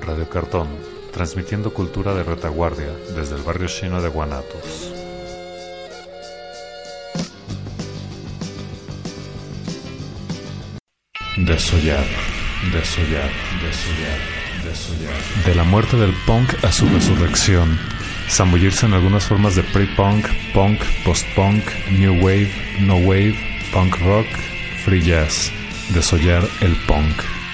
Radio Cartón, transmitiendo cultura de retaguardia desde el barrio chino de Guanatos. Desollar. De la muerte del punk a su resurrección, zambullirse en algunas formas de pre-punk, punk, post-punk, new wave, no wave, punk rock, free jazz. Desollar el punk.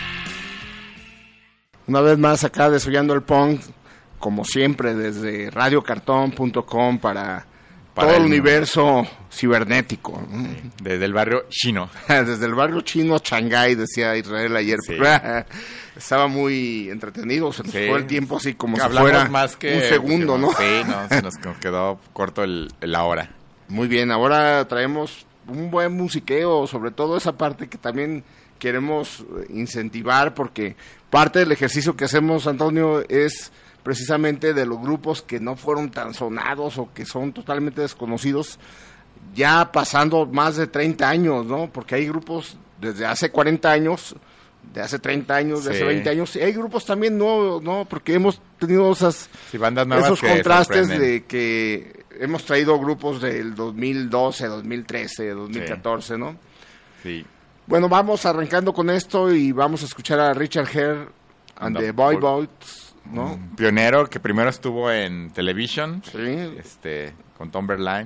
Una vez más acá desollando el punk, como siempre desde radiocartón.com para todo el universo cibernético. Sí, desde el barrio chino. Desde el barrio chino, Shanghái, decía Israel ayer. Sí. Estaba muy entretenido, se nos fue el tiempo así como si hablamos fuera más que un segundo, ¿no? Sí, se nos quedó corto la hora. Muy bien, ahora traemos un buen musiqueo, sobre todo esa parte que también queremos incentivar, porque parte del ejercicio que hacemos, Antonio, es precisamente de los grupos que no fueron tan sonados o que son totalmente desconocidos, ya pasando más de 30 años, ¿no? Porque hay grupos desde hace 40 años, de hace 30 años, de hace 20 años, y hay grupos también nuevos, ¿no? Porque hemos tenido bandas nuevas, esos que contrastes sorprenden. de que hemos traído grupos del 2012, 2013, 2014, ¿no? Sí. Bueno, vamos arrancando con esto y vamos a escuchar a Richard Hell and the Boy Boats, ¿no? Un pionero que primero estuvo en Television, Sí. Con Tom Verlaine,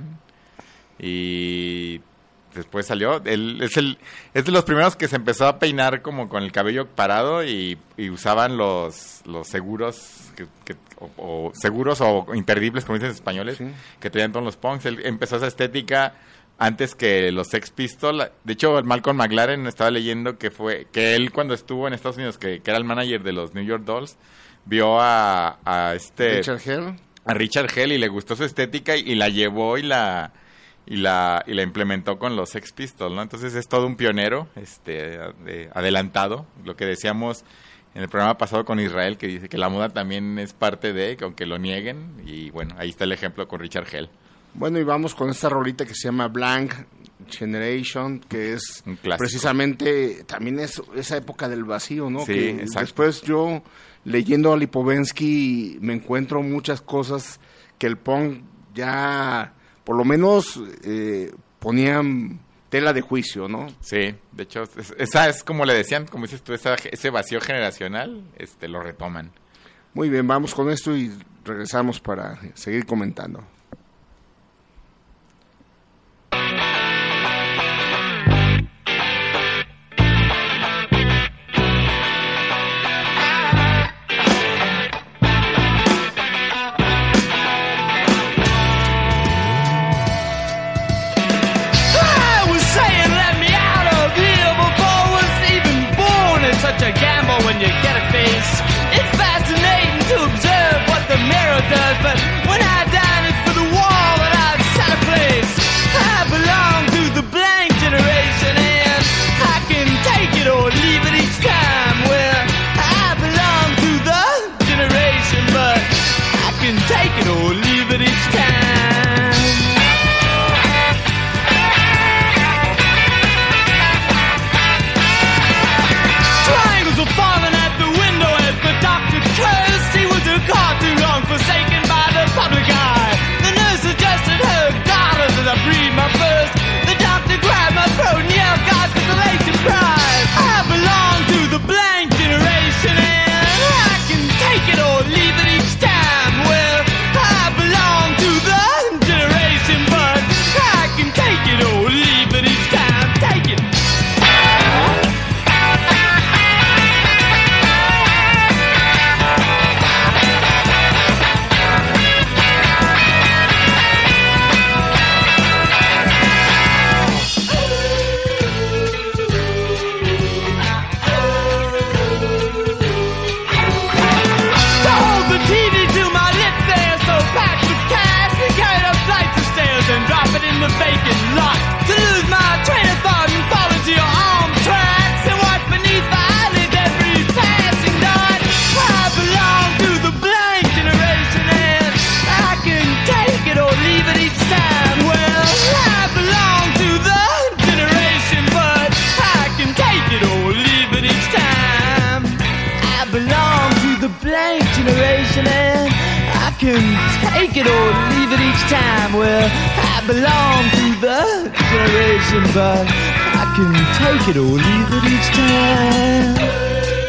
y después salió. Él es de los primeros que se empezó a peinar como con el cabello parado y usaban los seguros o seguros o imperdibles, como dicen los españoles, Sí. que traían todos los punks. Él empezó esa estética antes que los Sex Pistols. De hecho, Malcolm McLaren estaba leyendo que él, cuando estuvo en Estados Unidos, que era el manager de los New York Dolls, vio a Richard Hell. a Richard Hell y le gustó su estética y la llevó y la implementó con los Sex Pistols, ¿no? Entonces es todo un pionero, adelantado, lo que decíamos en el programa pasado con Israel, que dice que la moda también es parte de, aunque lo nieguen, y bueno, ahí está el ejemplo con Richard Hell. Bueno, y vamos con esta rolita que se llama Blank Generation, que es Un clásico. precisamente, también es esa época del vacío, ¿no? Sí, que exacto. Después yo, leyendo a Lipovensky, me encuentro muchas cosas que el punk ya, por lo menos, ponían tela de juicio, ¿no? Sí, de hecho, esa es como le decían, como dices tú, ese vacío generacional, lo retoman. Muy bien, vamos con esto y regresamos para seguir comentando. Such a gamble when you get a face. It's fascinating to observe what the mirror does, but when I die, it's the can take it or leave it each time. Well, I belong to the generation, but I can take it or leave it each time.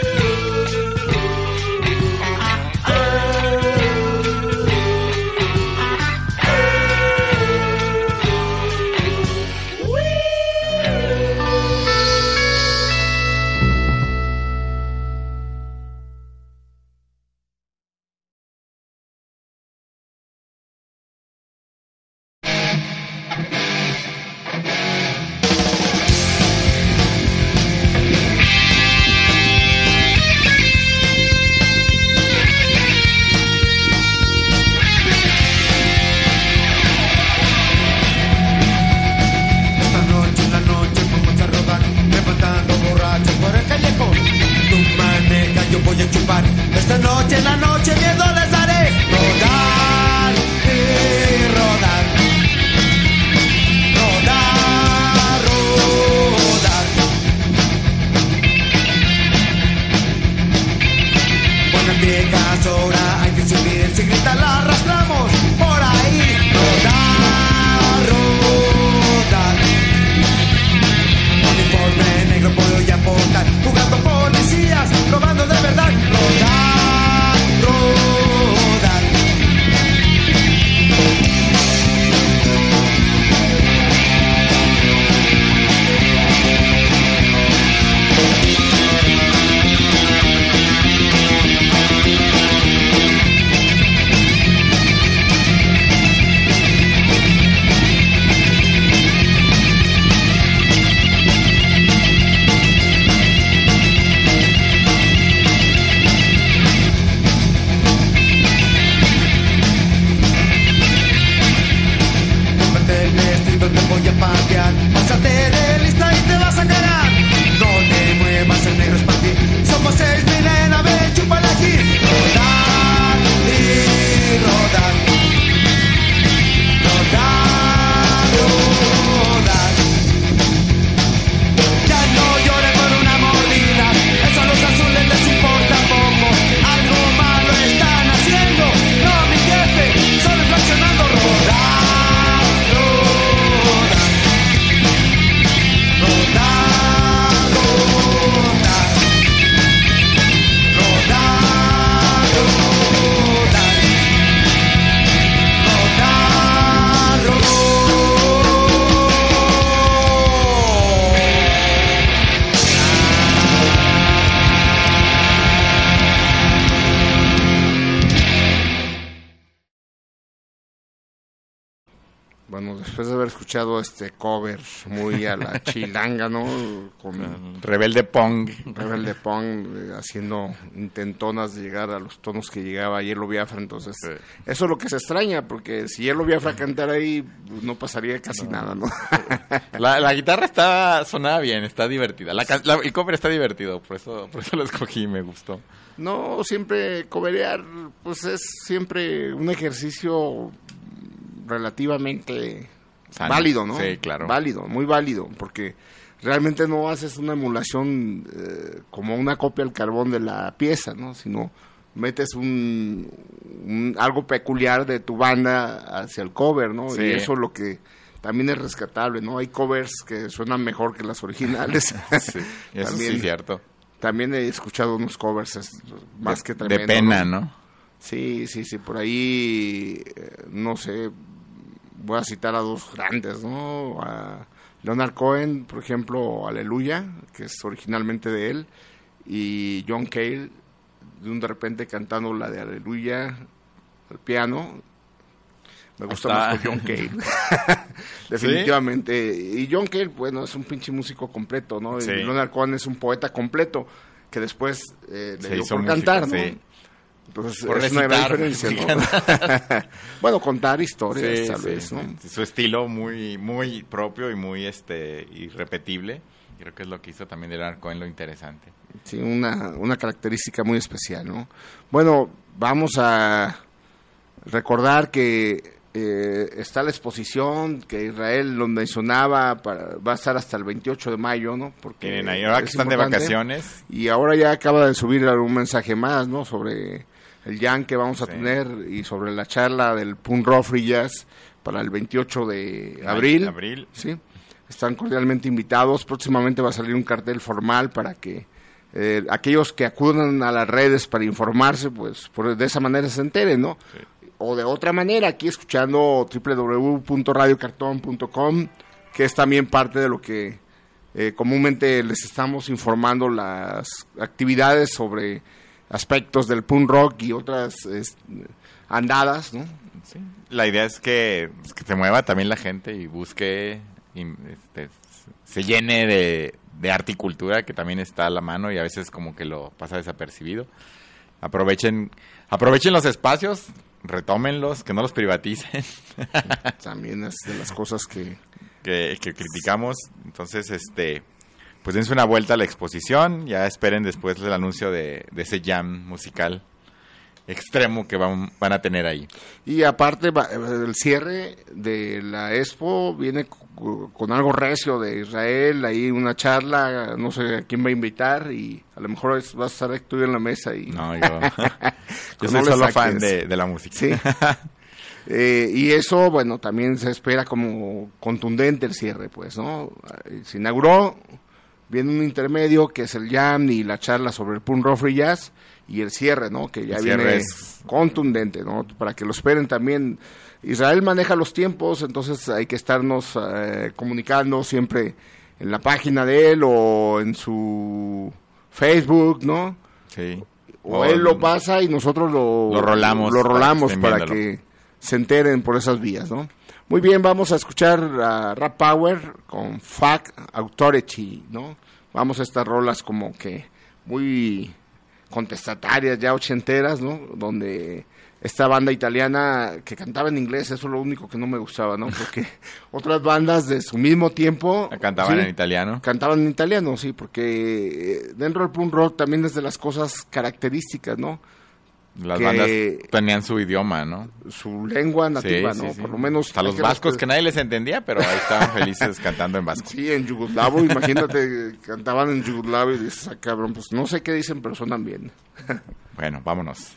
Bueno, después de haber escuchado este cover muy a la chilanga, ¿no? Con Rebelde Pong. Rebelde Pong, haciendo intentonas de llegar a los tonos que llegaba Hielo Biafra, entonces Sí. eso es lo que se extraña, porque si Hielo Biafra cantara ahí, pues, no pasaría casi nada, ¿no? La guitarra sonaba bien, está divertida. El cover está divertido, por eso lo escogí y me gustó. No, siempre coverear, pues es siempre un ejercicio relativamente Sano. válido, ¿no? Sí, claro. Válido, muy válido, porque realmente no haces una emulación como una copia al carbón de la pieza, ¿no? Sino metes algo peculiar de tu banda hacia el cover, ¿no? Sí. Y eso es lo que también es rescatable, ¿no? Hay covers que suenan mejor que las originales. Sí, eso También, sí es cierto. También he escuchado unos covers más que De tremendo. pena, ¿no? Sí, por ahí, no sé, voy a citar a dos grandes, ¿no? A Leonard Cohen, por ejemplo, Aleluya, que es originalmente de él, y John Cale, de repente cantando la de Aleluya al piano. Me gusta más con John Cale, definitivamente. ¿Sí? Y John Cale, bueno, es un pinche músico completo, ¿no? Sí. Y Leonard Cohen es un poeta completo, que después le dio por música, cantar, ¿no? Sí. Entonces por es una gran recitar, diferencia, ¿no? Bueno, contar historias, Sí, tal sí, vez, ¿no? sí. Su estilo muy muy propio y muy irrepetible. Creo que es lo que hizo también de Leonard Cohen lo interesante. Sí, una característica muy especial, ¿no? Bueno, vamos a recordar que está la exposición que Israel lo mencionaba, va a estar hasta el 28 de mayo, ¿no? Porque tienen ahí, ahora que están de vacaciones. Y ahora ya acaba de subir un mensaje más, ¿no? Sobre el jam que vamos a tener y sobre la charla del Punk Rock Free Jazz para el 28 de abril. Sí, están cordialmente invitados. Próximamente va a salir un cartel formal para que aquellos que acudan a las redes para informarse, pues de esa manera se enteren, ¿no? Sí. O de otra manera, aquí escuchando www.radiocartón.com, que es también parte de lo que comúnmente les estamos informando, las actividades sobre aspectos del punk rock y otras andadas, ¿no? Sí. La idea es que se mueva también la gente y busque, se llene de arte y cultura, que también está a la mano y a veces como que lo pasa desapercibido. Aprovechen los espacios, retómenlos, que no los privaticen. También es de las cosas que criticamos. Entonces, pues dense una vuelta a la exposición, ya esperen después el anuncio de ese jam musical extremo que van a tener ahí. Y aparte, el cierre de la expo viene con algo recio de Israel, ahí una charla, no sé a quién va a invitar, y a lo mejor vas a estar tú en la mesa. No, yo soy solo fan de la música. Sí. Y eso, bueno, también se espera como contundente el cierre, pues, ¿no? Se inauguró, viene un intermedio que es el jam y la charla sobre el punk rock free jazz, y el cierre, ¿no? Que ya viene contundente, ¿no? Para que lo esperen también. Israel maneja los tiempos, entonces hay que estarnos comunicando siempre en la página de él o en su Facebook, ¿no? Sí. O él lo pasa y nosotros lo rolamos para que se enteren por esas vías, ¿no? Muy bien, vamos a escuchar a Rap Power con Fuck Authority, ¿no? Vamos a estas rolas como que muy contestatarias, ya ochenteras, ¿no? Donde esta banda italiana que cantaba en inglés, eso es lo único que no me gustaba, ¿no? Porque otras bandas de su mismo tiempo cantaban en italiano. Cantaban en italiano, sí, porque dentro del punk rock también es de las cosas características, ¿no? Las bandas tenían su idioma, ¿no? Su lengua nativa, sí, ¿no? Sí. Por lo menos... Hasta los vascos que nadie les entendía, pero ahí estaban felices cantando en vasco. Sí, en yugoslavo, imagínate, cantaban en yugoslavo y dices, cabrón, pues no sé qué dicen, pero suenan bien. Bueno, vámonos.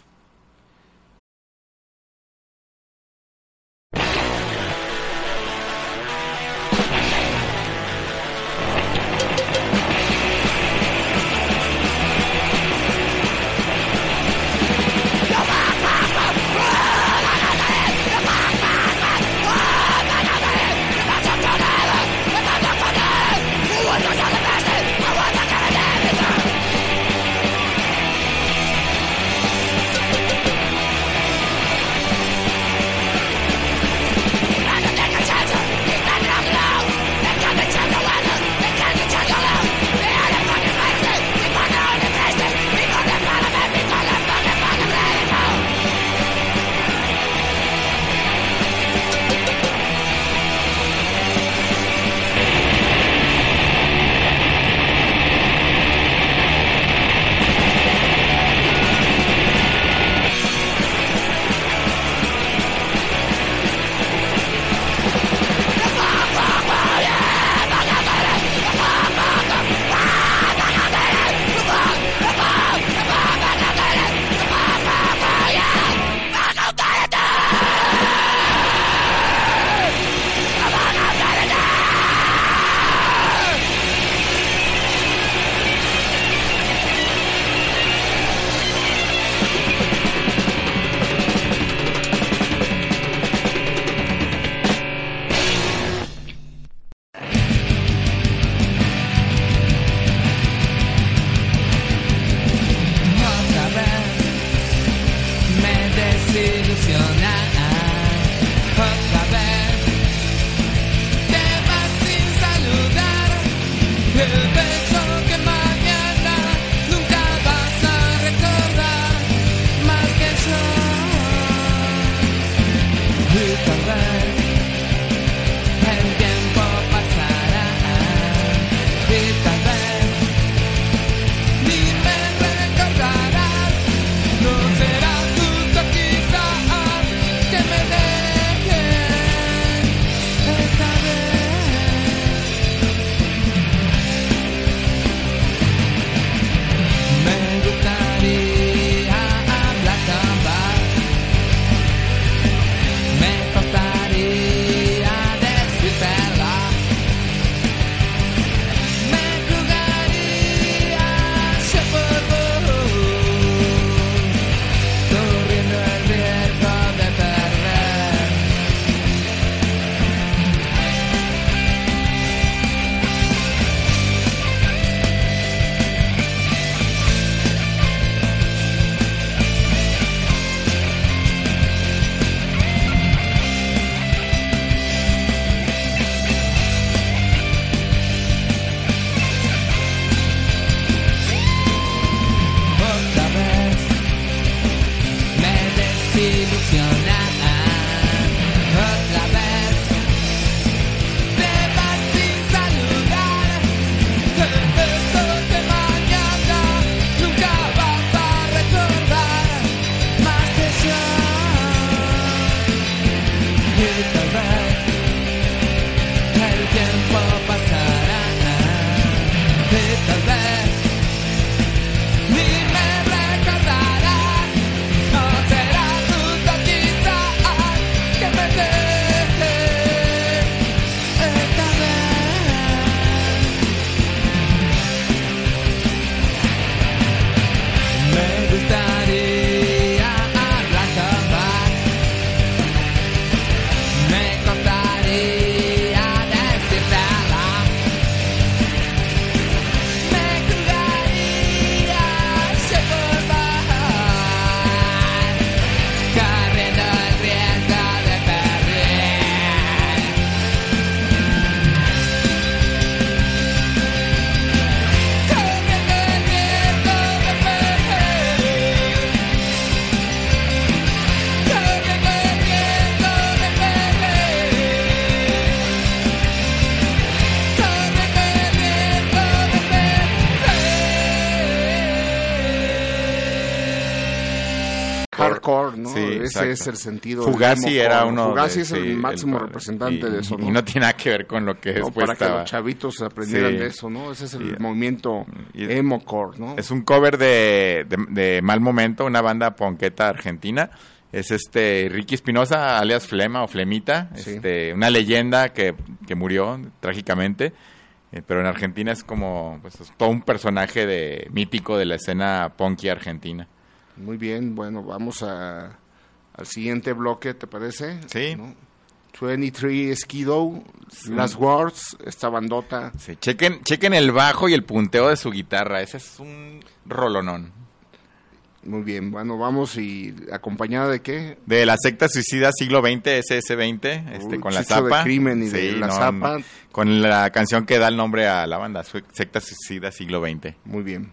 hardcore, ¿no? Sí, ese exacto. es el sentido. Fugazi era uno. Fugazi es el sí, máximo representante de eso, ¿no? Y no tiene nada que ver con lo que No, después para estaba. que los chavitos aprendieran Sí. de eso, ¿no? Ese es el Y- movimiento y- emo-core, ¿no? Es un cover de Mal Momento, una banda ponqueta argentina. Es Ricky Espinosa, alias Flema o Flemita, Sí. una leyenda que murió trágicamente. Pero en Argentina es como pues, es todo un personaje mítico de la escena punky argentina. Muy bien, bueno, vamos al siguiente bloque, ¿te parece? Sí. ¿No? 23 Skido, Last Words, esta bandota. Sí, chequen el bajo y el punteo de su guitarra. Ese es un rolonón. Muy bien, bueno, vamos y acompañada de qué? De la secta suicida siglo XX, SS20, Uy, con la Chicho de Zapa. Crimen y de La Zapa. Con la canción que da el nombre a la banda, secta suicida siglo XX. Muy bien.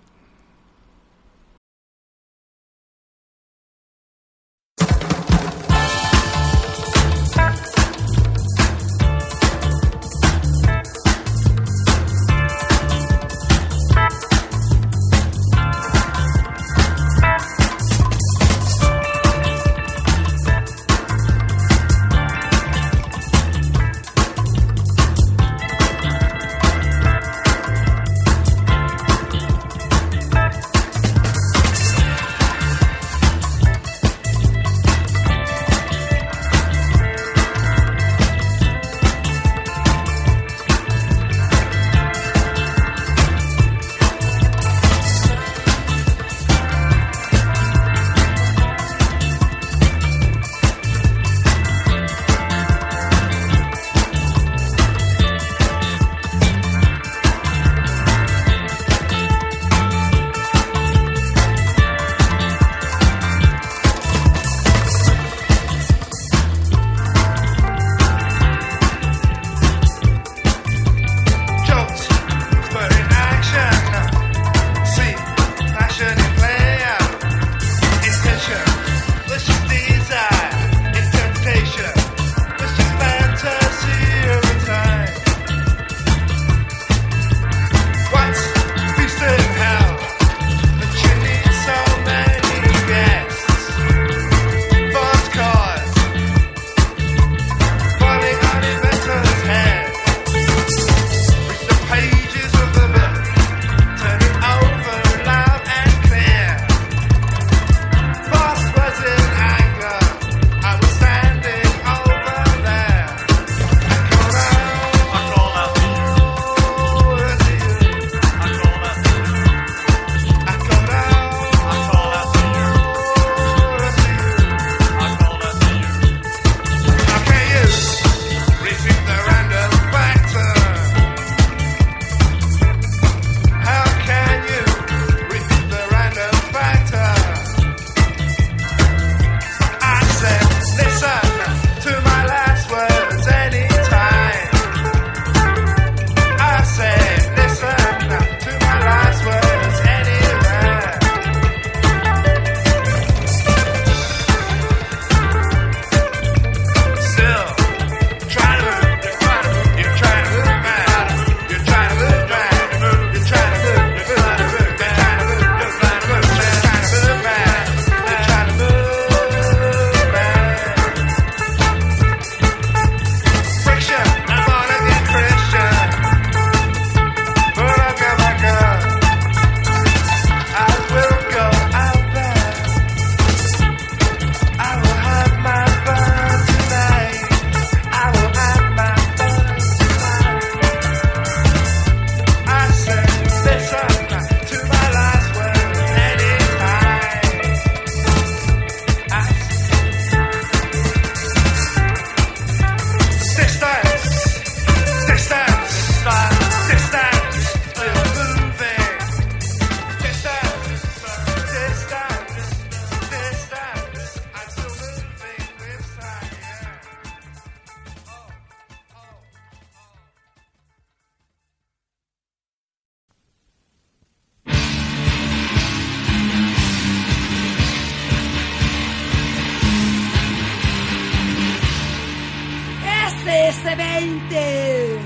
SS20.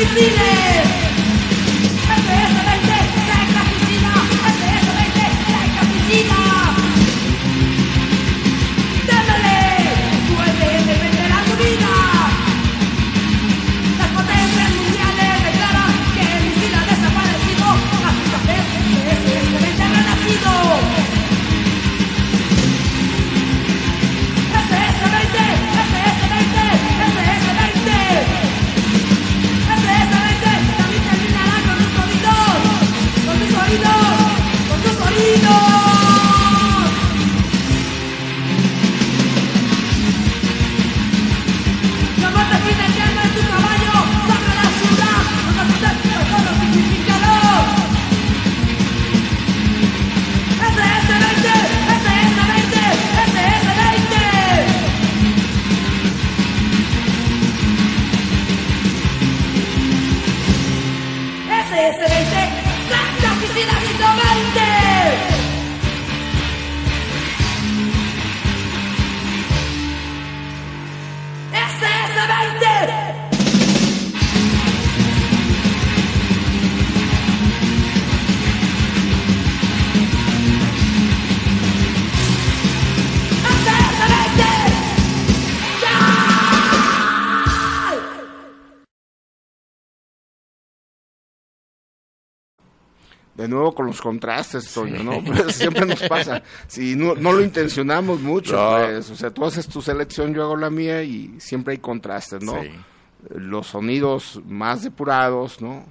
De nuevo con los contrastes, Toño, ¿no? Pues siempre nos pasa. Si no lo intencionamos mucho, pues, o sea, tú haces tu selección, yo hago la mía y siempre hay contrastes, ¿no? Sí. Los sonidos más depurados, ¿no?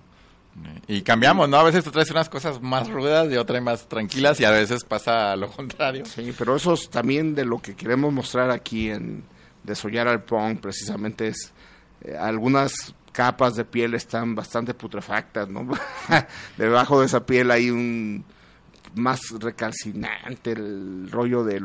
Y cambiamos, ¿no? A veces tú traes unas cosas más rudas y otras más tranquilas y a veces pasa lo contrario. Sí, pero eso es también de lo que queremos mostrar aquí en Desollar al Punk, precisamente es algunas capas de piel están bastante putrefactas, ¿no? Debajo de esa piel hay un más recalcinante el rollo de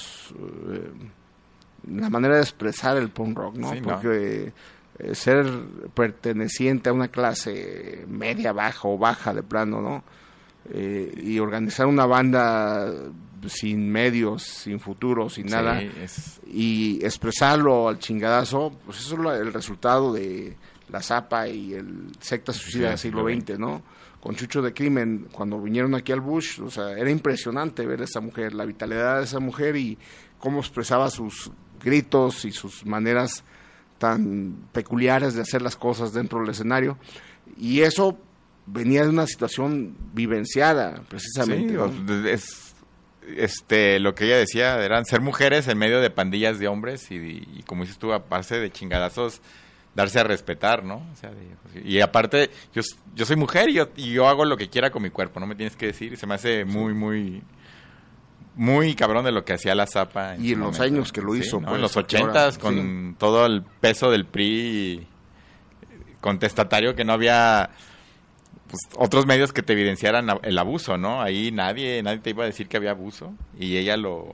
la manera de expresar el punk rock, ¿no? Sí, porque ser perteneciente a una clase media, baja o baja de plano, ¿no? Y organizar una banda sin medios, sin futuro, sin nada, y expresarlo al chingadazo, pues eso es el resultado de la Zapa y el Secta Suicida del siglo XX, ¿no? Con Chucho de Crimen, cuando vinieron aquí al Bush, o sea, era impresionante ver a esa mujer, la vitalidad de esa mujer y cómo expresaba sus gritos y sus maneras tan peculiares de hacer las cosas dentro del escenario. Y eso venía de una situación vivenciada, precisamente, Sí, ¿no? es lo que ella decía, eran ser mujeres en medio de pandillas de hombres y como dices tú, a base de chingadazos, darse a respetar, ¿no? O sea, y aparte, yo soy mujer y yo hago lo que quiera con mi cuerpo, no me tienes que decir, y se me hace muy cabrón de lo que hacía la Zapa. Y en los años que lo hizo. ¿no? Pues, en los 80s, sí, con todo el peso del PRI contestatario, que no había pues, otros medios que te evidenciaran el abuso, ¿no? Ahí nadie te iba a decir que había abuso, y ella lo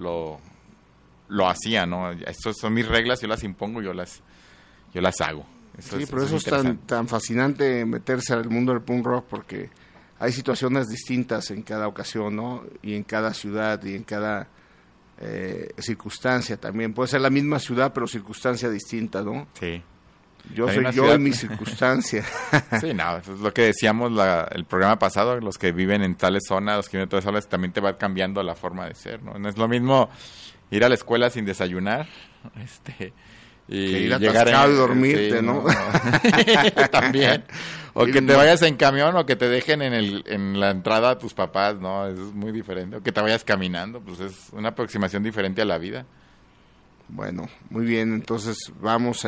hacía, ¿no? Estas son mis reglas, yo las impongo, yo las hago. Pero eso es tan fascinante meterse al mundo del punk rock, porque hay situaciones distintas en cada ocasión, ¿no? Y en cada ciudad y en cada circunstancia también. Puede ser la misma ciudad, pero circunstancia distinta, ¿no? Sí. Yo soy yo en mi circunstancia. Sí, no, eso es lo que decíamos el programa pasado, los que viven en tales zonas, los que viven en tales zonas, también te va cambiando la forma de ser, ¿no? No es lo mismo ir a la escuela sin desayunar, y que ir llegar atascado y dormirte, sí, ¿no? También. O que te vayas en camión o que te dejen en la entrada a tus papás, ¿no? Eso es muy diferente. O que te vayas caminando, pues es una aproximación diferente a la vida. Bueno, muy bien, entonces vamos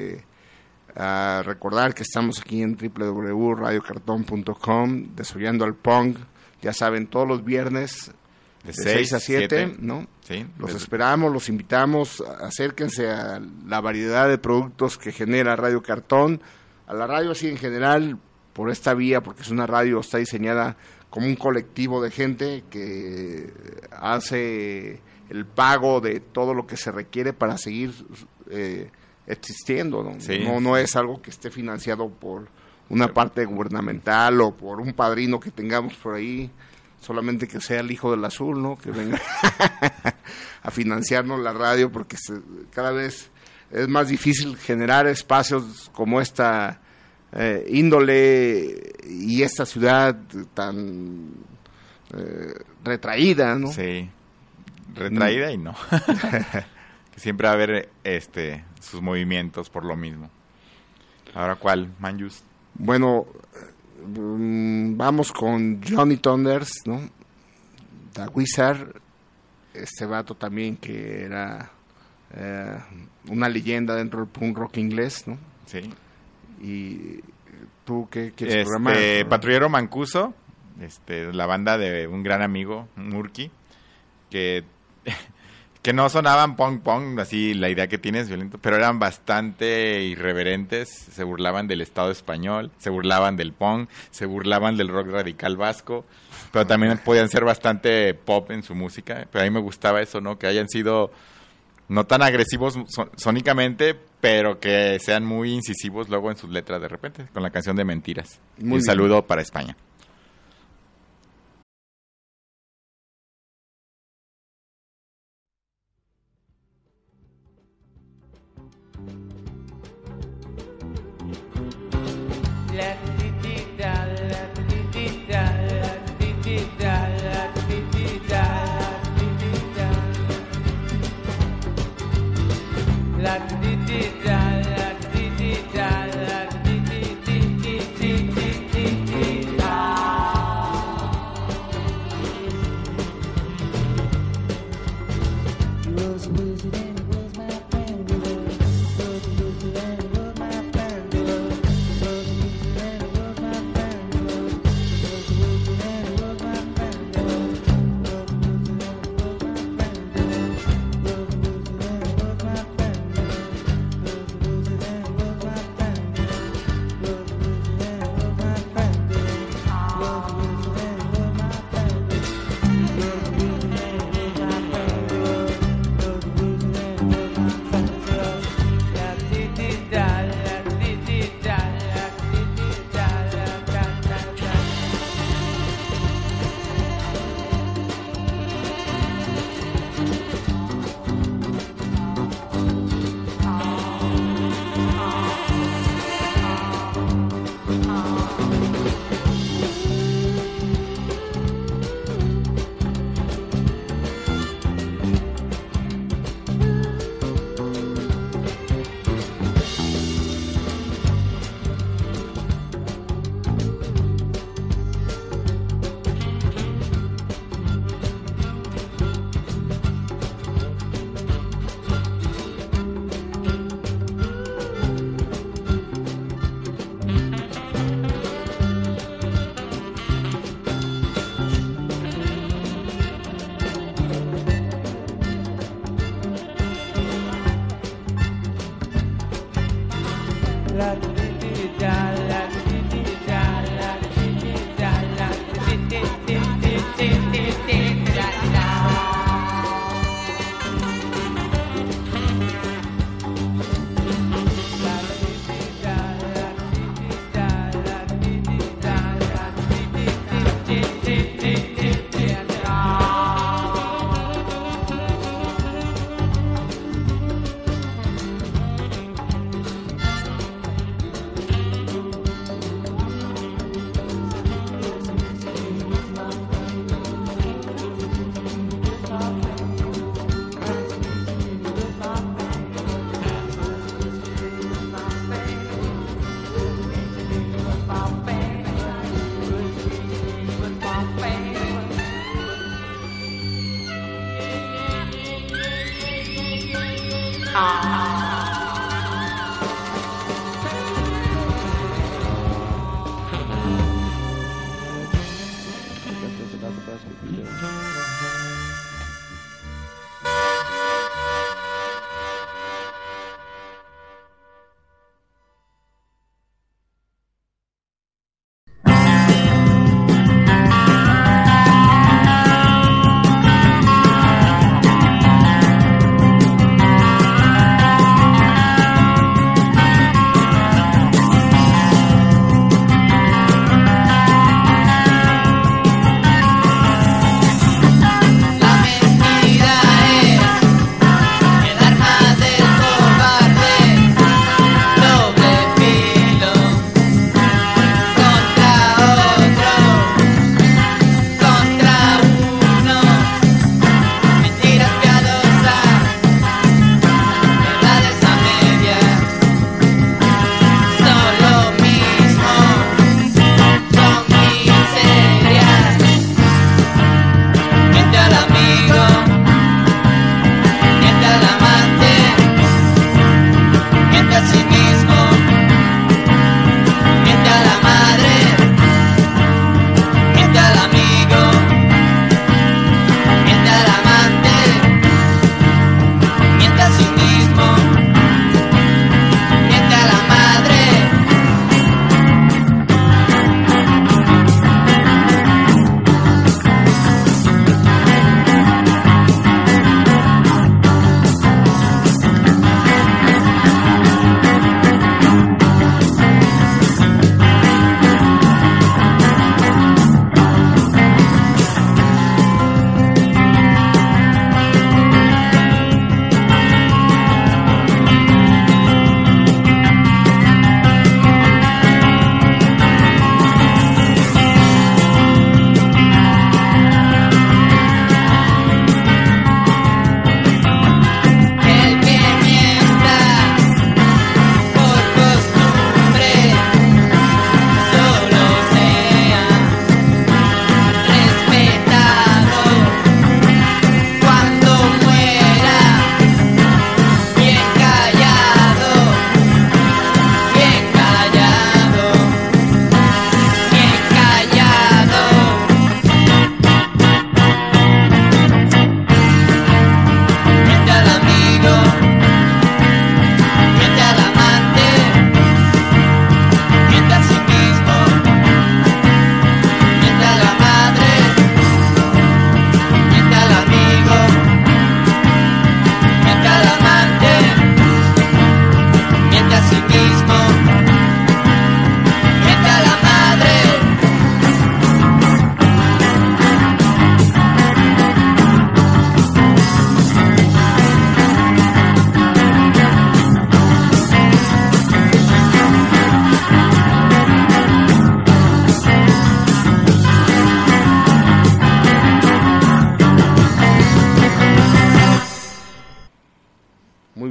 a recordar que estamos aquí en www.radiocartón.com, Desollando al Punk, ya saben, todos los viernes de 6 a 7, ¿no? Sí. Los esperamos, los invitamos, acérquense a la variedad de productos que genera Radio Cartón, a la radio así en general, por esta vía, porque es una radio, está diseñada como un colectivo de gente que hace el pago de todo lo que se requiere para seguir existiendo, ¿no? Sí. No es algo que esté financiado por una parte gubernamental o por un padrino que tengamos por ahí, solamente que sea el hijo del azul, ¿no? Que venga a financiarnos la radio, porque cada vez es más difícil generar espacios como esta índole y esta ciudad tan retraída, ¿no? Sí, retraída y no. Que siempre va a haber sus movimientos por lo mismo. Ahora, ¿cuál, Manjus? Bueno, vamos con Johnny Thunders, ¿no? The Wizard, este vato también que era una leyenda dentro del punk rock inglés, ¿no? Sí. ¿Y tú qué quieres programar? Patrullero Mancuso, la banda de un gran amigo, Murky, que no sonaban punk, así la idea que tienes, violento, pero eran bastante irreverentes, se burlaban del Estado español, se burlaban del punk, se burlaban del rock radical vasco, pero también podían ser bastante pop en su música, pero a mí me gustaba eso, ¿no? Que hayan sido no tan agresivos sónicamente, pero que sean muy incisivos luego en sus letras de repente, con la canción de Mentiras. Muy Un bien. saludo para España.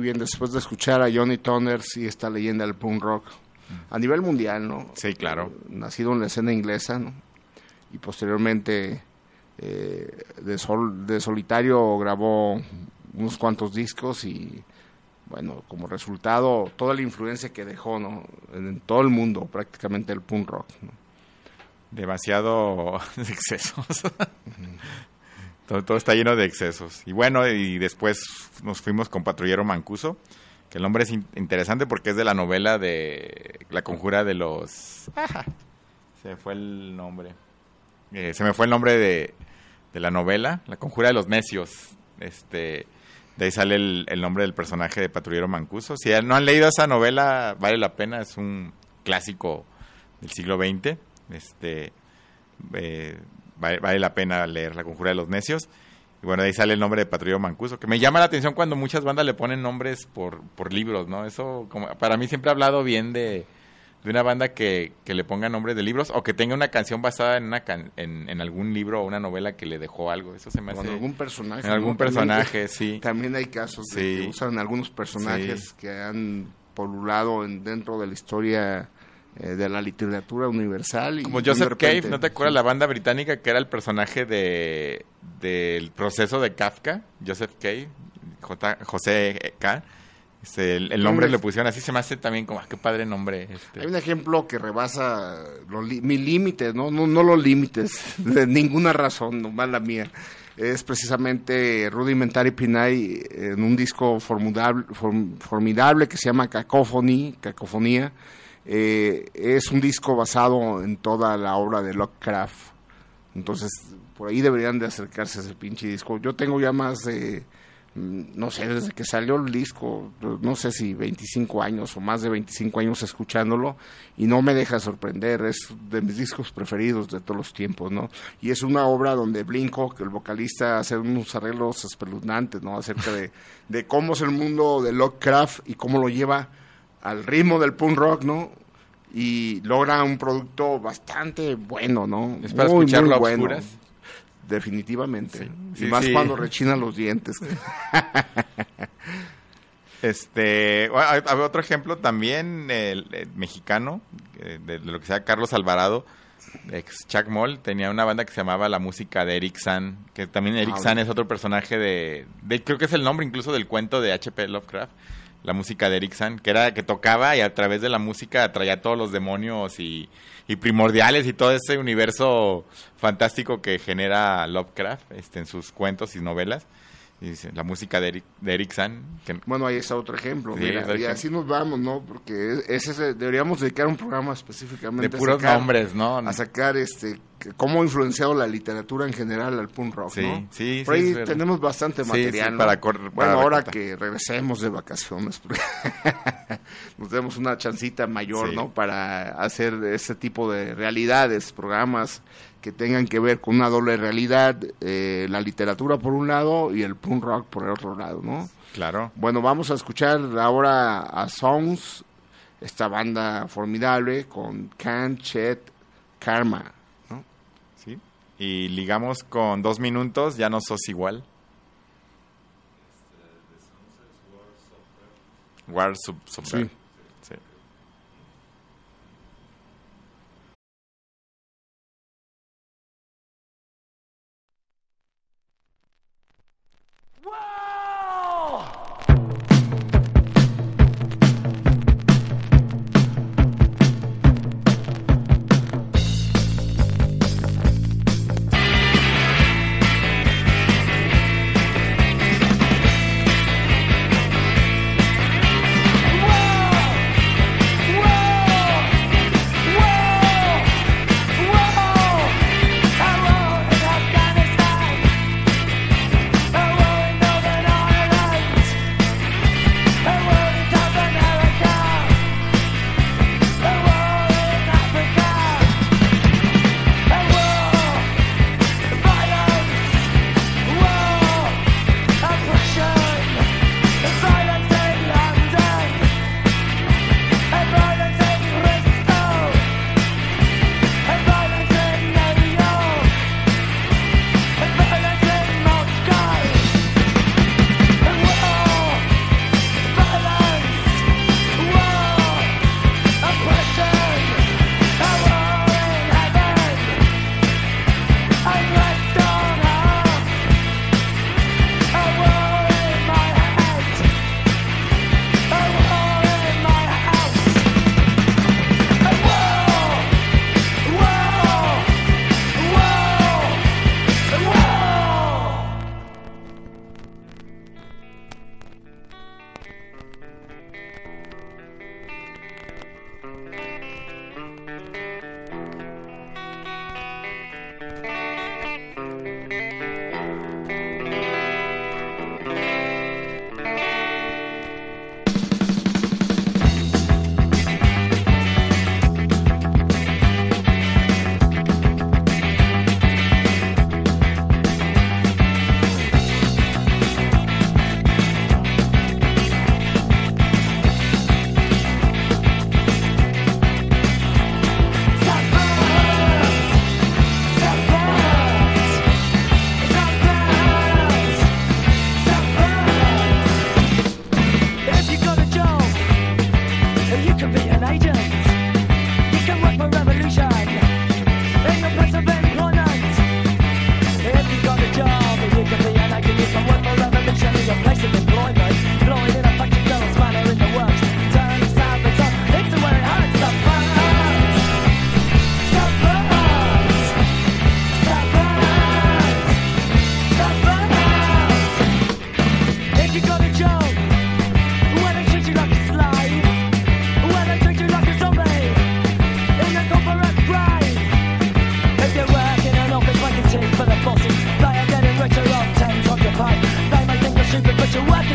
bien después de escuchar a Johnny Thunders y esta leyenda del punk rock a nivel mundial, ¿no? Sí, claro. Nacido en la escena inglesa, ¿no? Y posteriormente de solitario grabó unos cuantos discos y bueno, como resultado toda la influencia que dejó, ¿no? En todo el mundo prácticamente el punk rock, ¿no? Demasiado excesos. Todo está lleno de excesos. Y bueno, y después nos fuimos con Patrullero Mancuso, que el nombre es interesante porque es de la novela de La Conjura de los... Se me fue el nombre. De la novela, La Conjura de los Necios. De ahí sale el nombre del personaje de Patrullero Mancuso. Si no han leído esa novela, vale la pena. Es un clásico del siglo XX. Vale la pena leer La Conjura de los Necios. Y bueno, de ahí sale el nombre de Patrullero Mancuso, que me llama la atención cuando muchas bandas le ponen nombres por libros, ¿no? Eso, como para mí siempre ha hablado bien de una banda que le ponga nombres de libros o que tenga una canción basada en algún libro o una novela que le dejó algo. Eso se me hace... En algún personaje. En algún personaje, sí. También hay casos de que usan algunos personajes que han polulado dentro de la historia de la literatura universal. Como Joseph Cave, ¿no te acuerdas la banda británica que era el personaje del proceso de Kafka? Joseph Cave, José K. El nombre le pusieron así, se me hace también como, qué padre nombre. Hay un ejemplo que rebasa mis límites, no los límites de ninguna razón, nomás la mía. Es precisamente Rudimentary Pinay en un disco formidable que se llama Cacofonía. Es un disco basado en toda la obra de Lovecraft. Entonces, por ahí deberían de acercarse a ese pinche disco. Yo tengo ya más de, no sé, desde que salió el disco, no sé si 25 años o más de 25 años escuchándolo, y no me deja sorprender. Es de mis discos preferidos de todos los tiempos, ¿no? Y es una obra donde Blinko, el vocalista, hace unos arreglos espeluznantes, ¿no? Acerca de cómo es el mundo de Lovecraft y cómo lo lleva al ritmo del punk rock, ¿no? Y logra un producto bastante bueno, ¿no? ¿Es para escucharlo a oscuras? Definitivamente. Sí, y más cuando rechinan los dientes. Hay otro ejemplo también, el mexicano, de lo que sea Carlos Alvarado, ex Chuck Moll, tenía una banda que se llamaba La Música de Eric San, que también Eric San es otro personaje de creo que es el nombre incluso del cuento de H.P. Lovecraft. La música de Eric San, que tocaba y a través de la música atraía todos los demonios y primordiales y todo ese universo fantástico que genera Lovecraft en sus cuentos y novelas. Y dice, la música de Eric San. Bueno, ahí está otro ejemplo. Sí, mira, y así nos vamos, ¿no? Porque deberíamos dedicar un programa específicamente de puros nombres, ¿no? A sacar cómo ha influenciado la literatura en general al punk rock, ¿no? Sí, por ahí tenemos bastante material, ¿no? Bueno, ahora que regresemos de vacaciones, nos demos una chancita mayor, ¿no? Para hacer ese tipo de realidades, programas que tengan que ver con una doble realidad, la literatura por un lado y el punk rock por el otro lado, ¿no? Claro. Bueno, vamos a escuchar ahora a Songs, esta banda formidable con Can't Shed Karma, ¿no? Sí. Y ligamos con 2 minutos, Ya no sos igual. War Subvert. Sí. Whoa! agents. You can work for revolution in your place of employment. If you got a job, you can be an actor. You can work for revolution in your place of employment. Employed in a factory, girls, manner in the works. Turn south and top, it's the way it hurts. The burns, the burns, the burns, the burns. If you got a job, where they treat you like a slave, where they treat you like a zombie in a corporate grave. If you work in an office making tea for the bosses, they are getting richer off 10 times your pay. They may think you're stupid, but you're working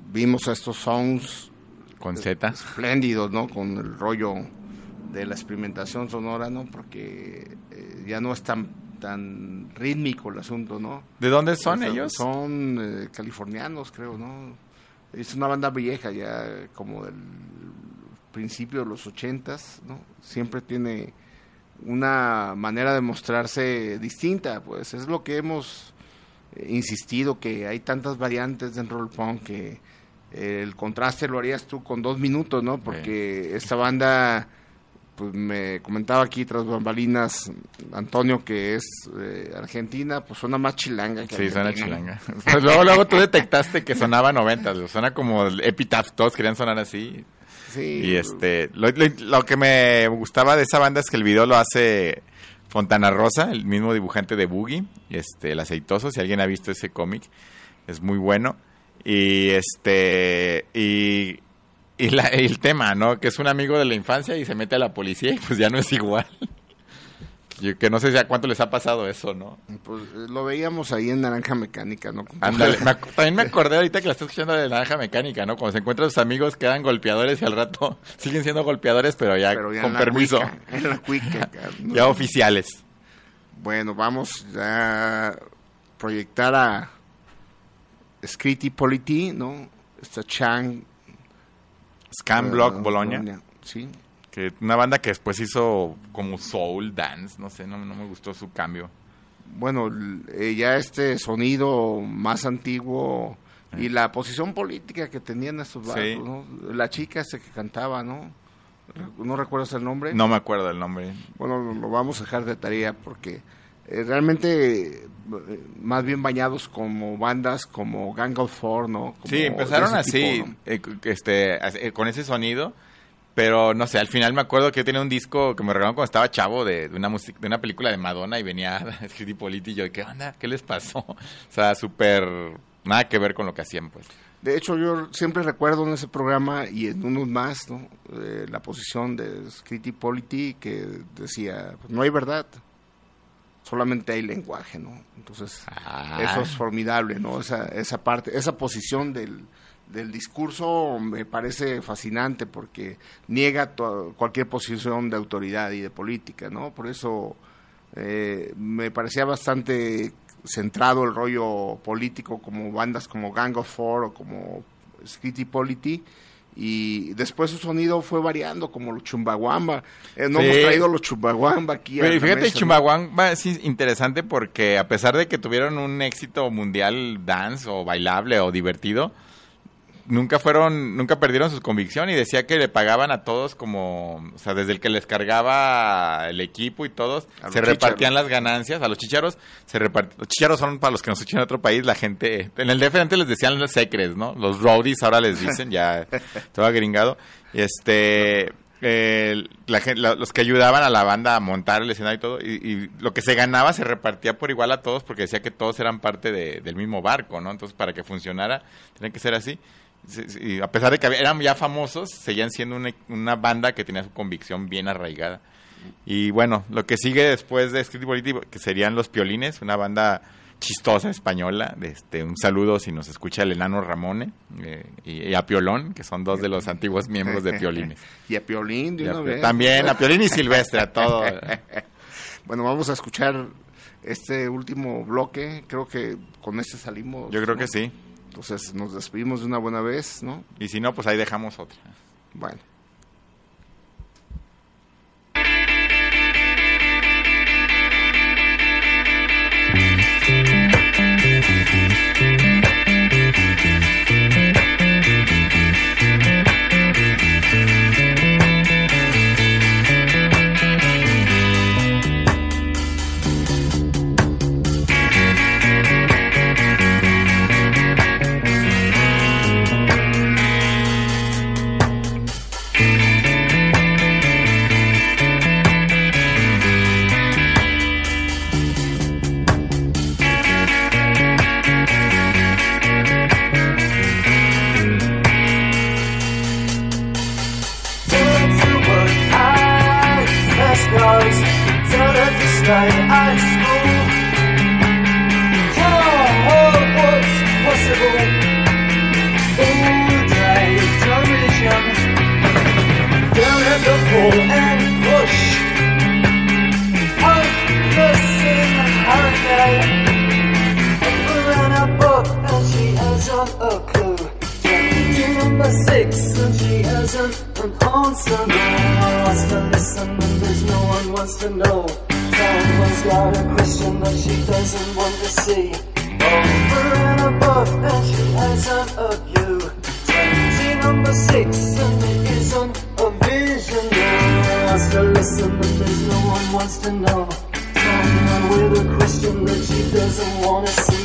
vimos a estos Sounds Con Z. espléndidos, ¿no? Con el rollo de la experimentación sonora, ¿no? Porque ya no es tan rítmico el asunto, ¿no? ¿De dónde son ellos? Son californianos, creo, ¿no? Es una banda vieja ya, como del principio de los 80s, ¿no? Siempre tiene una manera de mostrarse distinta, pues es lo que hemos insistido, que hay tantas variantes en roll punk que el contraste lo harías tú con 2 minutos, ¿no? Porque esta banda, pues me comentaba aquí tras bambalinas Antonio, que es argentina, pues suena más chilanga que Sí, suena argentina. chilanga. Pues luego tú detectaste que sonaba 90, suena como el Epitaph, todos querían sonar así. Sí. Y lo que me gustaba de esa banda es que el video lo hace Fontana Rosa, el mismo dibujante de Boogie, el aceitoso, si alguien ha visto ese cómic, es muy bueno. Y el tema, ¿no? Que es un amigo de la infancia y se mete a la policía y pues ya no es igual. Yo que no sé si a cuánto les ha pasado eso, ¿no? Pues lo veíamos ahí en Naranja Mecánica, ¿no? Ándale, también me acordé ahorita que la estoy escuchando de Naranja Mecánica, ¿no? Cuando se encuentran sus amigos que eran golpeadores y al rato siguen siendo golpeadores, pero ya con permiso. En la cuica, ¿no? Ya oficiales. Bueno, vamos a proyectar a Scritti Politti, ¿no? Esta Chang Scam Block Bologna. Sí. Que una banda que después hizo como soul dance, no sé, no me gustó su cambio. Bueno, ya este sonido más antiguo y la posición política que tenían estos barcos, Sí. ¿no? La chica que cantaba, ¿no? ¿No recuerdas el nombre? No me acuerdo el nombre. Bueno, lo vamos a dejar de tarea porque realmente más bien bañados como bandas como Gang of Four, ¿no? Como Sí, empezaron de ese así, tipo, ¿no? con ese sonido, pero no sé, al final me acuerdo que yo tenía un disco que me regalaron cuando estaba chavo de una película de Madonna y venía Scritti Politti y yo, ¿qué onda? ¿Qué les pasó? O sea, súper, nada que ver con lo que hacían, pues. De hecho, yo siempre recuerdo en ese programa y en unos más, ¿no? La posición de Scritti Politti que decía, pues, no hay verdad, solamente hay lenguaje, ¿no? Entonces, eso es formidable, ¿no? Esa parte, esa posición del discurso me parece fascinante porque niega cualquier posición de autoridad y de política, ¿no? Por eso me parecía bastante centrado el rollo político, como bandas como Gang of Four o como Scritti Politti, y después su sonido fue variando, como los Chumbawamba. No hemos traído los Chumbawamba aquí. Pero a la fíjate, mesa, Chumbawamba es interesante porque a pesar de que tuvieron un éxito dance o bailable o divertido, nunca perdieron su convicción y decía que le pagaban a todos como, o sea, desde el que les cargaba el equipo y todos, se repartían las ganancias, a los chicharos, los chicharos son, para los que nos escuchan en otro país, la gente, en el DF antes les decían los secres, ¿no? Los roadies ahora les dicen, ya todo agringado, y los que ayudaban a la banda a montar el escenario y todo, y lo que se ganaba se repartía por igual a todos porque decía que todos eran parte del mismo barco, ¿no? Entonces, para que funcionara, tenía que ser así. Y a pesar de que eran ya famosos, seguían siendo una banda que tenía su convicción bien arraigada. Y bueno, lo que sigue después de Scritti Politti, que serían Los Piolines, una banda chistosa española. Un saludo si nos escucha el enano Ramone y a Piolón, que son dos de los antiguos miembros de Piolines. Y a Piolín de una vez. También a Piolín y Silvestre, a todo. Bueno, vamos a escuchar este último bloque. Creo que con este salimos. Yo creo, ¿no? que sí. Entonces nos despedimos de una buena vez, ¿no? Y si no, pues ahí dejamos otra. Bueno. doesn't want to see. Over and above, and she hasn't a view. 20 number 6, and it isn't a vision. No, I still listen, but there's no one wants to know. Someone with a question that she doesn't want to see.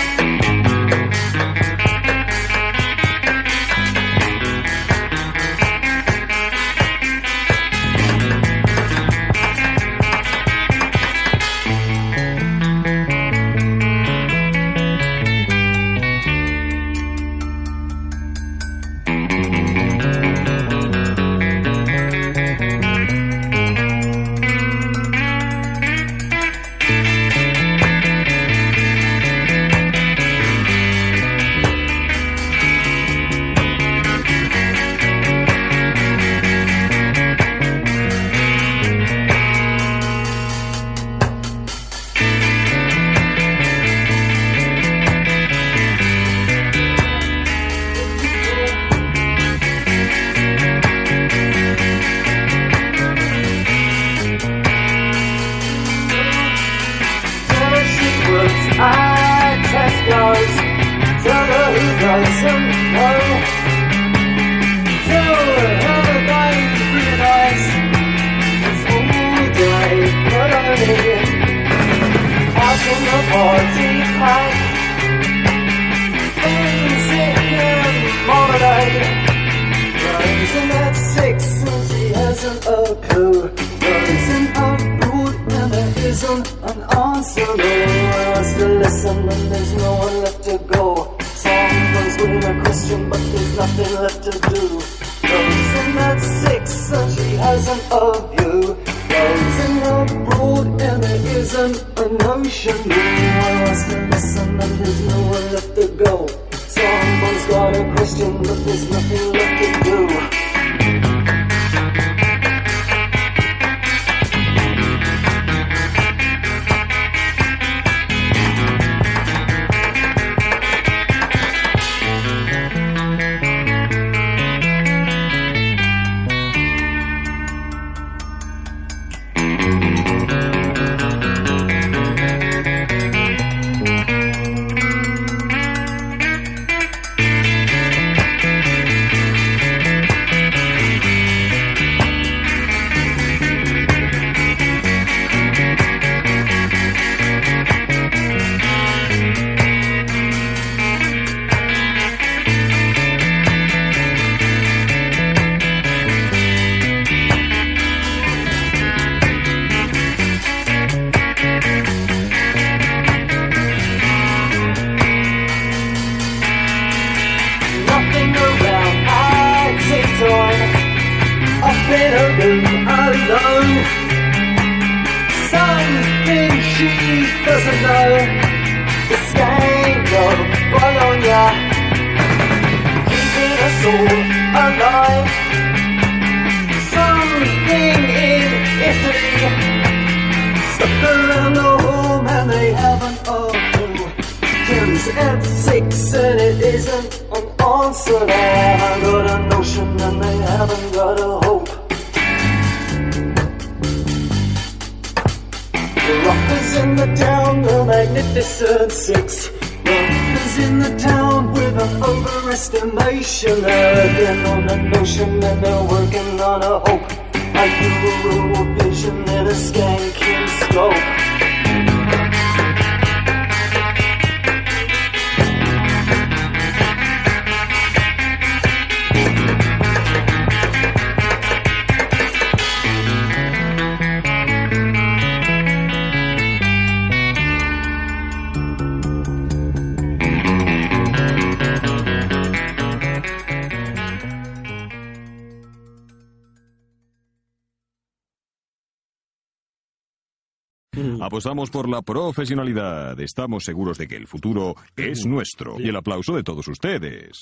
Apostamos por la profesionalidad. Estamos seguros de que el futuro es nuestro. Y el aplauso de todos ustedes.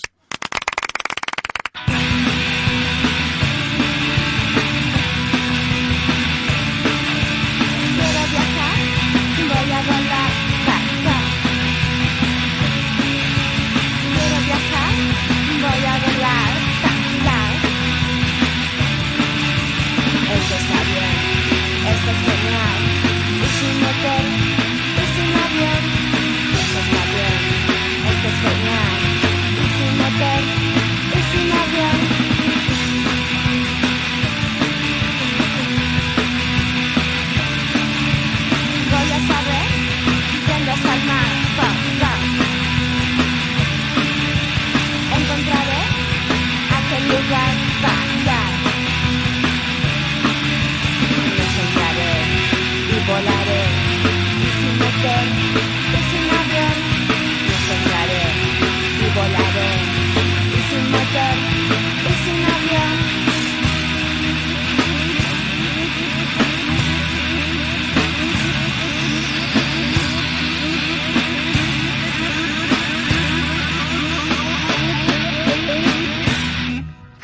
Quiero viajar, voy a volar, Quiero viajar, voy a volar, Esto está bien, esto es genial. Es un hotel, es un avión.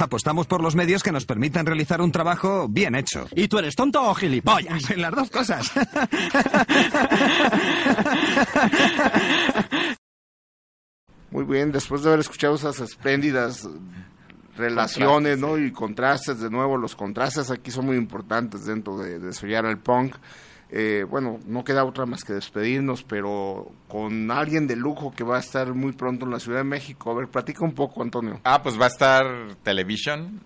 apostamos por los medios que nos permitan realizar un trabajo bien hecho. ¿Y tú eres tonto o gilipollas? Las dos cosas. Muy bien, después de haber escuchado esas espléndidas relaciones, ¿no? Y contrastes, de nuevo, los contrastes aquí son muy importantes dentro de desarrollar el punk. Bueno, no queda otra más que despedirnos, pero con alguien de lujo que va a estar muy pronto en la Ciudad de México. A ver, platica un poco, Antonio. Pues va a estar Television,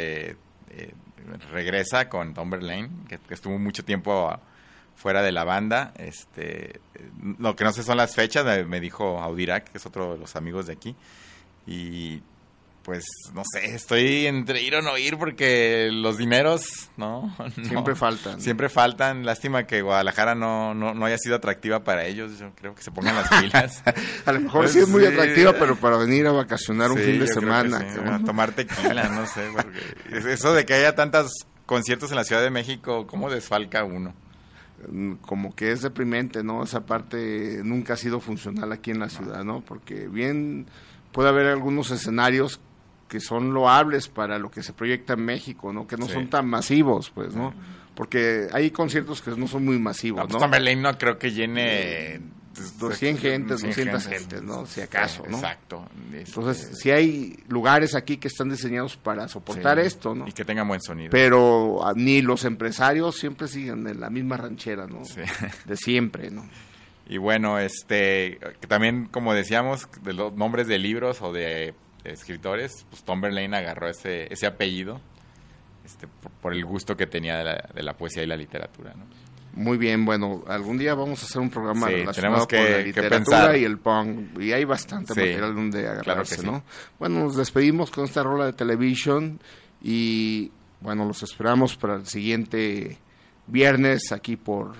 regresa con Tom Verlaine, que estuvo mucho tiempo fuera de la banda. Lo que no sé son las fechas, me dijo Audirac, que es otro de los amigos de aquí, y pues no sé, estoy entre ir o no ir porque los dineros Siempre faltan. Siempre faltan. Lástima que Guadalajara no haya sido atractiva para ellos. Yo creo que se pongan las pilas. A lo mejor sí es muy atractiva, pero para venir a vacacionar un fin de semana. Sí, a tomar tequila, no sé. Porque eso de que haya tantos conciertos en la Ciudad de México, ¿cómo desfalca uno? Como que es deprimente, ¿no? Esa parte nunca ha sido funcional aquí en la ciudad, ¿no? Porque bien puede haber algunos escenarios que son loables para lo que se proyecta en México, ¿no? Que no son tan masivos, pues, ¿no? Porque hay conciertos que no son muy masivos, ¿no? Tom Verlaine no creo que llene 200 gentes, ¿no? Si acaso, ¿no? Exacto. Entonces, sí hay lugares aquí que están diseñados para soportar esto, ¿no? Y que tengan buen sonido. Pero ni los empresarios siempre siguen en la misma ranchera, ¿no? Sí. De siempre, ¿no? Y bueno, que también, como decíamos, de los nombres de libros o de escritores, pues Tom Verlaine agarró ese apellido por el gusto que tenía de la poesía y la literatura, ¿no? Muy bien, bueno, algún día vamos a hacer un programa relacionado con la literatura pensar. Y el punk, y hay bastante material donde agarrarse, claro ¿no? Bueno, nos despedimos con esta rola de Television y, bueno, los esperamos para el siguiente viernes aquí por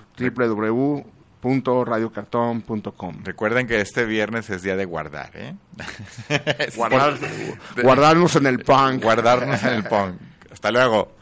www.radiocartón.com. Recuerden que este viernes es día de guardar, ¿eh? Guardarnos en el punk. Guardarnos en el punk. Hasta luego.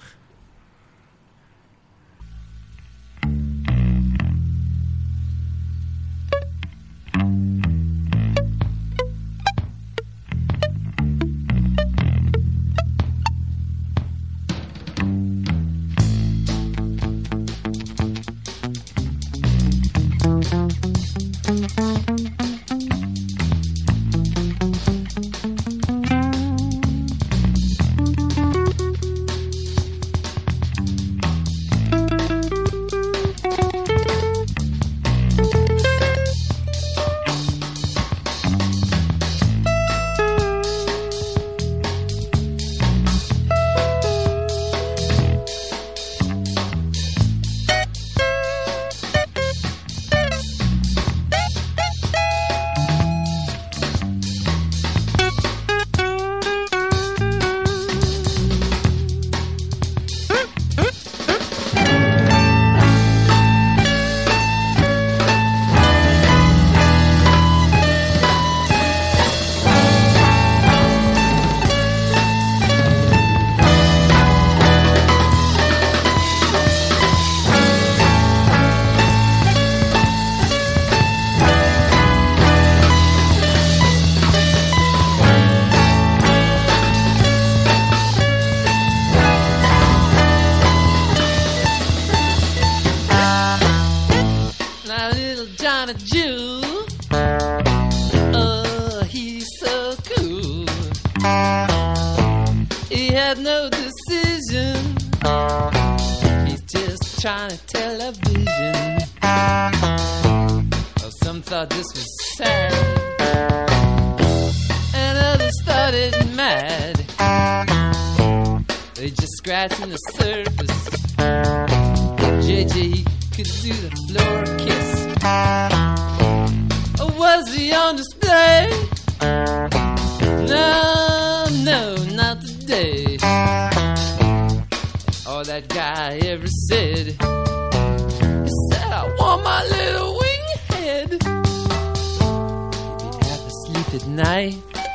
trying to tell a vision. Oh, some thought this was sad, and others thought it mad. They just scratching the surface. JJ could do the floor kiss. Or was he on display? No, no, not today. All that guy ever said, he said, I want my little wing head. He'd be half asleep at night.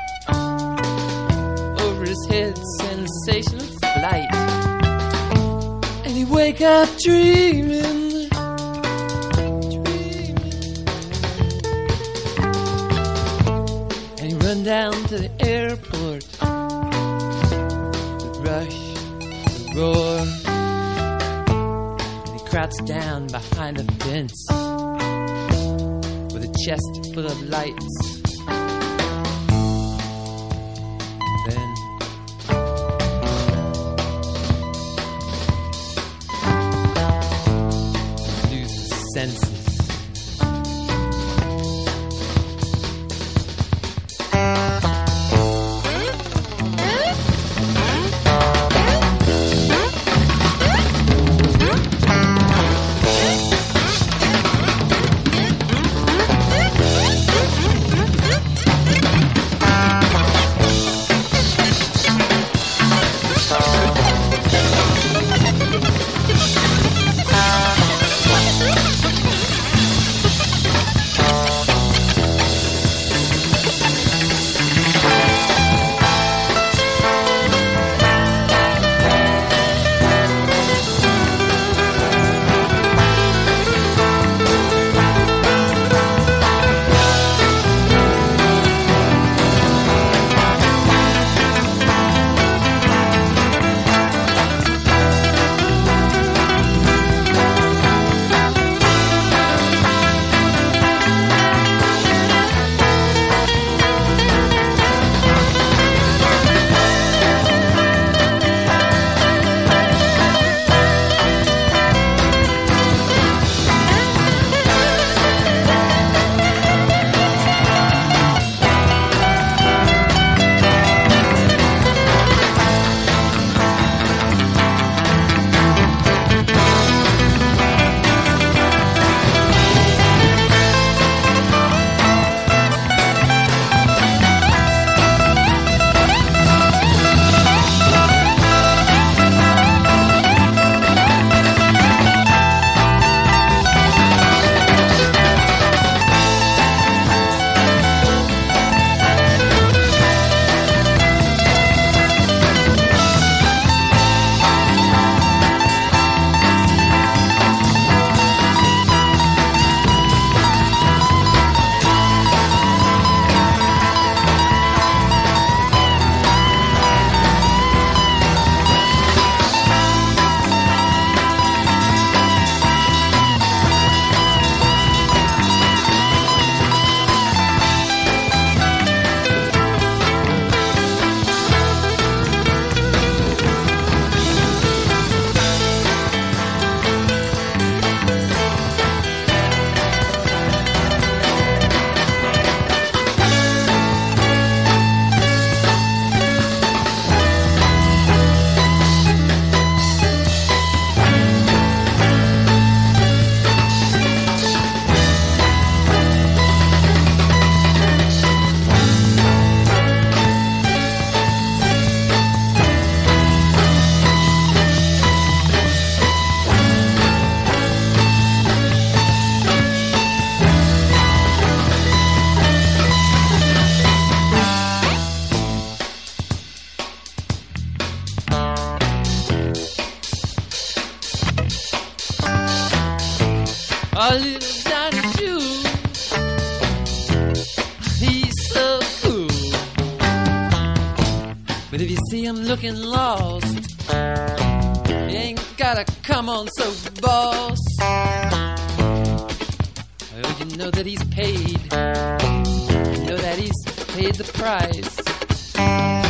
Over his head, sensation of flight. And he'd wake up dreaming, and he'd run down to the airport. rush, the roar. And he crouched down behind a fence with a chest full of lights. Then he loses senses. A little Johnny Jew, he's so cool. But if you see him looking lost, you ain't gotta come on so boss. Oh, you know that he's paid. You know that he's paid the price.